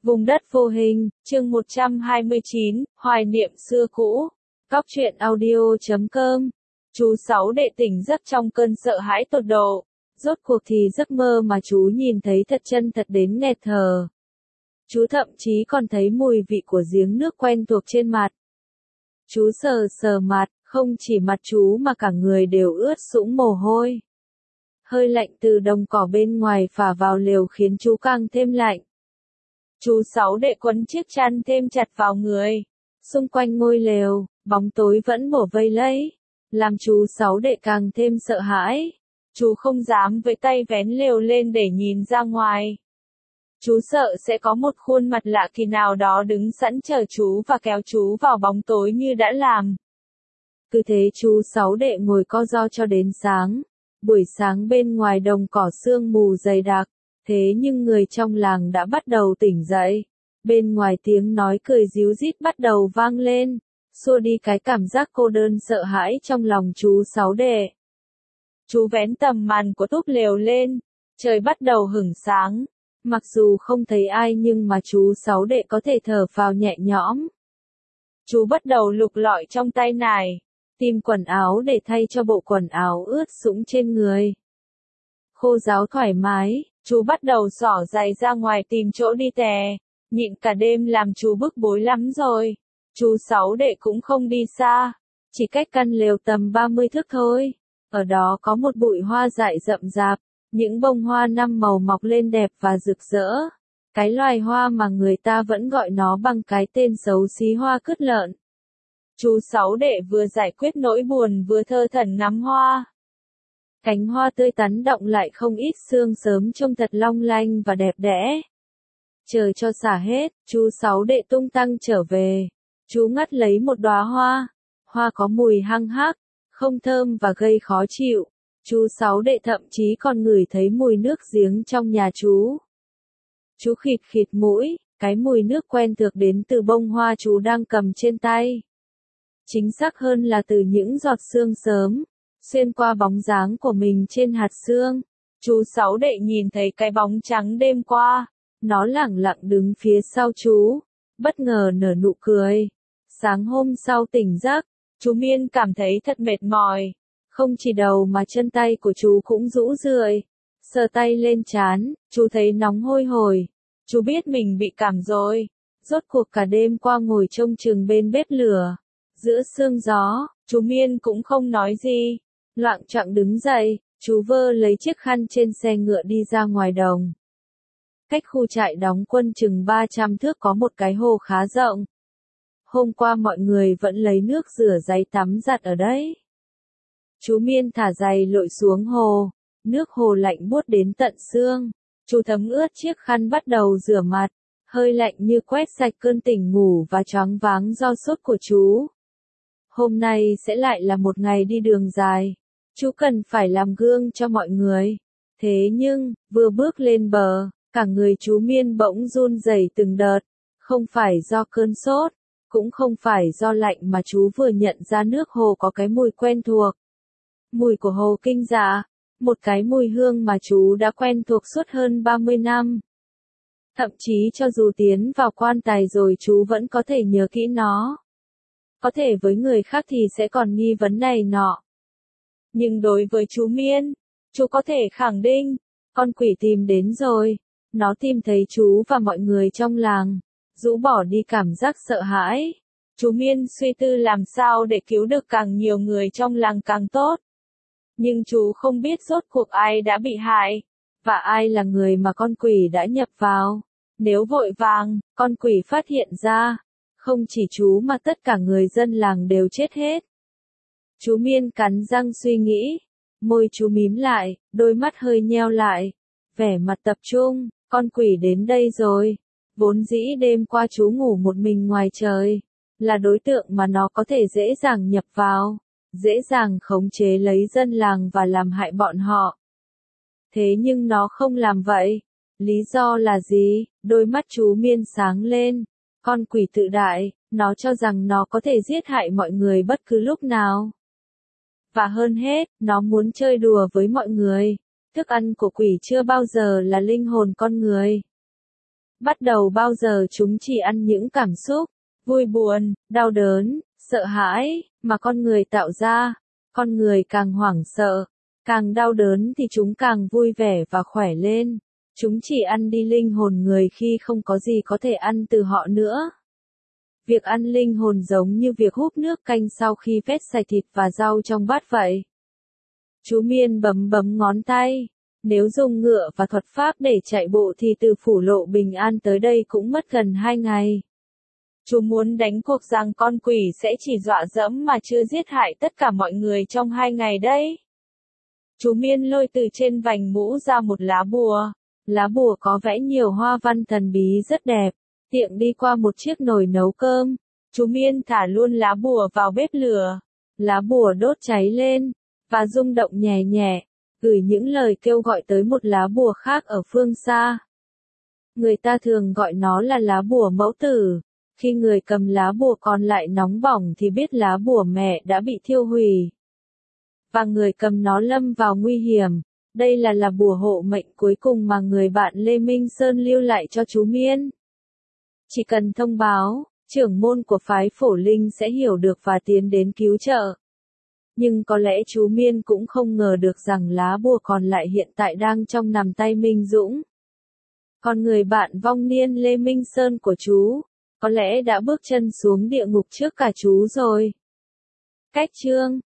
Vùng đất vô hình, chương 129, hoài niệm xưa cũ. Góc truyện audio.com. Chú Sáu Đệ tỉnh giấc trong cơn sợ hãi tột độ. Rốt cuộc thì giấc mơ mà chú nhìn thấy thật chân thật đến nghẹt thở. Chú thậm chí còn thấy mùi vị của giếng nước quen thuộc trên mặt. Chú sờ sờ mặt, không chỉ mặt chú mà cả người đều ướt sũng mồ hôi. Hơi lạnh từ đồng cỏ bên ngoài phả vào lều khiến chú càng thêm lạnh. Chú Sáu Đệ quấn chiếc chăn thêm chặt vào người. Xung quanh ngôi lều, bóng tối vẫn bủa vây lấy, làm chú Sáu Đệ càng thêm sợ hãi. Chú không dám với tay vén lều lên để nhìn ra ngoài. Chú sợ sẽ có một khuôn mặt lạ kỳ nào đó đứng sẵn chờ chú và kéo chú vào bóng tối như đã làm. Cứ thế chú Sáu Đệ ngồi co ro cho đến sáng. Buổi sáng bên ngoài đồng cỏ sương mù dày đặc, thế nhưng người trong làng đã bắt đầu tỉnh dậy. Bên ngoài tiếng nói cười ríu rít bắt đầu vang lên, xua đi cái cảm giác cô đơn sợ hãi trong lòng chú Sáu Đệ. Chú vén tầm màn của túp lều lên, trời bắt đầu hửng sáng. Mặc dù không thấy ai nhưng mà chú Sáu Đệ có thể thở phào nhẹ nhõm. Chú bắt đầu lục lọi trong tay nải, tìm quần áo để thay cho bộ quần áo ướt sũng trên người. Khô ráo thoải mái, chú bắt đầu xỏ giày ra ngoài tìm chỗ đi tè. Nhịn cả đêm làm chú bức bối lắm rồi. Chú Sáu Đệ cũng không đi xa, chỉ cách căn lều tầm 30 thước thôi. Ở đó có một bụi hoa dại rậm rạp, những bông hoa năm màu mọc lên đẹp và rực rỡ. Cái loài hoa mà người ta vẫn gọi nó bằng cái tên xấu xí hoa cứt lợn. Chú Sáu Đệ vừa giải quyết nỗi buồn vừa thơ thẩn ngắm hoa. Cánh hoa tươi tắn động lại không ít sương sớm trông thật long lanh và đẹp đẽ. Chờ cho xả hết, chú Sáu Đệ tung tăng trở về. Chú ngắt lấy một đóa hoa. Hoa có mùi hăng hắc, không thơm và gây khó chịu. Chú Sáu Đệ thậm chí còn ngửi thấy mùi nước giếng trong nhà chú. Chú khịt khịt mũi, cái mùi nước quen thuộc đến từ bông hoa chú đang cầm trên tay. Chính xác hơn là từ những giọt sương sớm, xuyên qua bóng dáng của mình trên hạt sương. Chú Sáu Đệ nhìn thấy cái bóng trắng đêm qua, nó lẳng lặng đứng phía sau chú, bất ngờ nở nụ cười. Sáng hôm sau tỉnh giấc, chú Miên cảm thấy thật mệt mỏi. Không chỉ đầu mà chân tay của chú cũng rũ rượi. Sờ tay lên trán, chú thấy nóng hôi hổi. Chú biết mình bị cảm rồi. Rốt cuộc cả đêm qua ngồi trông chừng bên bếp lửa. Giữa sương gió, chú Miên cũng không nói gì. Loạng choạng đứng dậy, chú vơ lấy chiếc khăn trên xe ngựa đi ra ngoài đồng. Cách khu trại đóng quân chừng 300 thước có một cái hồ khá rộng. Hôm qua mọi người vẫn lấy nước rửa giấy tắm giặt ở đấy. Chú Miên thả giày lội xuống hồ, nước hồ lạnh buốt đến tận xương. Chú thấm ướt chiếc khăn bắt đầu rửa mặt, hơi lạnh như quét sạch cơn tỉnh ngủ và choáng váng do sốt của chú. Hôm nay sẽ lại là một ngày đi đường dài. Chú cần phải làm gương cho mọi người. Thế nhưng, vừa bước lên bờ, cả người chú Miên bỗng run rẩy từng đợt. Không phải do cơn sốt, cũng không phải do lạnh mà chú vừa nhận ra nước hồ có cái mùi quen thuộc. Mùi của hồ Kinh Dạ, một cái mùi hương mà chú đã quen thuộc suốt hơn 30 năm. Thậm chí cho dù tiến vào quan tài rồi chú vẫn có thể nhớ kỹ nó. Có thể với người khác thì sẽ còn nghi vấn này nọ. Nhưng đối với chú Miên, chú có thể khẳng định, con quỷ tìm đến rồi. Nó tìm thấy chú và mọi người trong làng, rũ bỏ đi cảm giác sợ hãi. Chú Miên suy tư làm sao để cứu được càng nhiều người trong làng càng tốt. Nhưng chú không biết rốt cuộc ai đã bị hại, và ai là người mà con quỷ đã nhập vào. Nếu vội vàng, con quỷ phát hiện ra, không chỉ chú mà tất cả người dân làng đều chết hết. Chú Miên cắn răng suy nghĩ, môi chú mím lại, đôi mắt hơi nheo lại, vẻ mặt tập trung, con quỷ đến đây rồi. Vốn dĩ đêm qua chú ngủ một mình ngoài trời, là đối tượng mà nó có thể dễ dàng nhập vào, dễ dàng khống chế lấy dân làng và làm hại bọn họ. Thế nhưng nó không làm vậy. Lý do là gì? Đôi mắt chú Miên sáng lên. Con quỷ tự đại, nó cho rằng nó có thể giết hại mọi người bất cứ lúc nào. Và hơn hết, nó muốn chơi đùa với mọi người. Thức ăn của quỷ chưa bao giờ là linh hồn con người. Bắt đầu bao giờ chúng chỉ ăn những cảm xúc, vui buồn, đau đớn, sợ hãi, mà con người tạo ra. Con người càng hoảng sợ, càng đau đớn thì chúng càng vui vẻ và khỏe lên. Chúng chỉ ăn đi linh hồn người khi không có gì có thể ăn từ họ nữa. Việc ăn linh hồn giống như việc húp nước canh sau khi vét sạch thịt và rau trong bát vậy. Chú Miên bấm bấm ngón tay. Nếu dùng ngựa và thuật pháp để chạy bộ thì từ Phủ Lộ Bình An tới đây cũng mất gần 2 ngày. Chú muốn đánh cuộc rằng con quỷ sẽ chỉ dọa dẫm mà chưa giết hại tất cả mọi người trong 2 ngày đấy. Chú Miên lôi từ trên vành mũ ra một lá bùa. Lá bùa có vẽ nhiều hoa văn thần bí rất đẹp. Tiện đi qua một chiếc nồi nấu cơm. Chú Miên thả luôn lá bùa vào bếp lửa. Lá bùa đốt cháy lên, và rung động nhẹ nhẹ, gửi những lời kêu gọi tới một lá bùa khác ở phương xa. Người ta thường gọi nó là lá bùa mẫu tử. Khi người cầm lá bùa còn lại nóng bỏng thì biết lá bùa mẹ đã bị thiêu hủy. Và người cầm nó lâm vào nguy hiểm. Đây là bùa hộ mệnh cuối cùng mà người bạn Lê Minh Sơn lưu lại cho chú Miên. Chỉ cần thông báo, trưởng môn của phái Phổ Linh sẽ hiểu được và tiến đến cứu trợ. Nhưng có lẽ chú Miên cũng không ngờ được rằng lá bùa còn lại hiện tại đang trong nằm tay Minh Dũng. Còn người bạn vong niên Lê Minh Sơn của chú, có lẽ đã bước chân xuống địa ngục trước cả chú rồi. Cách chương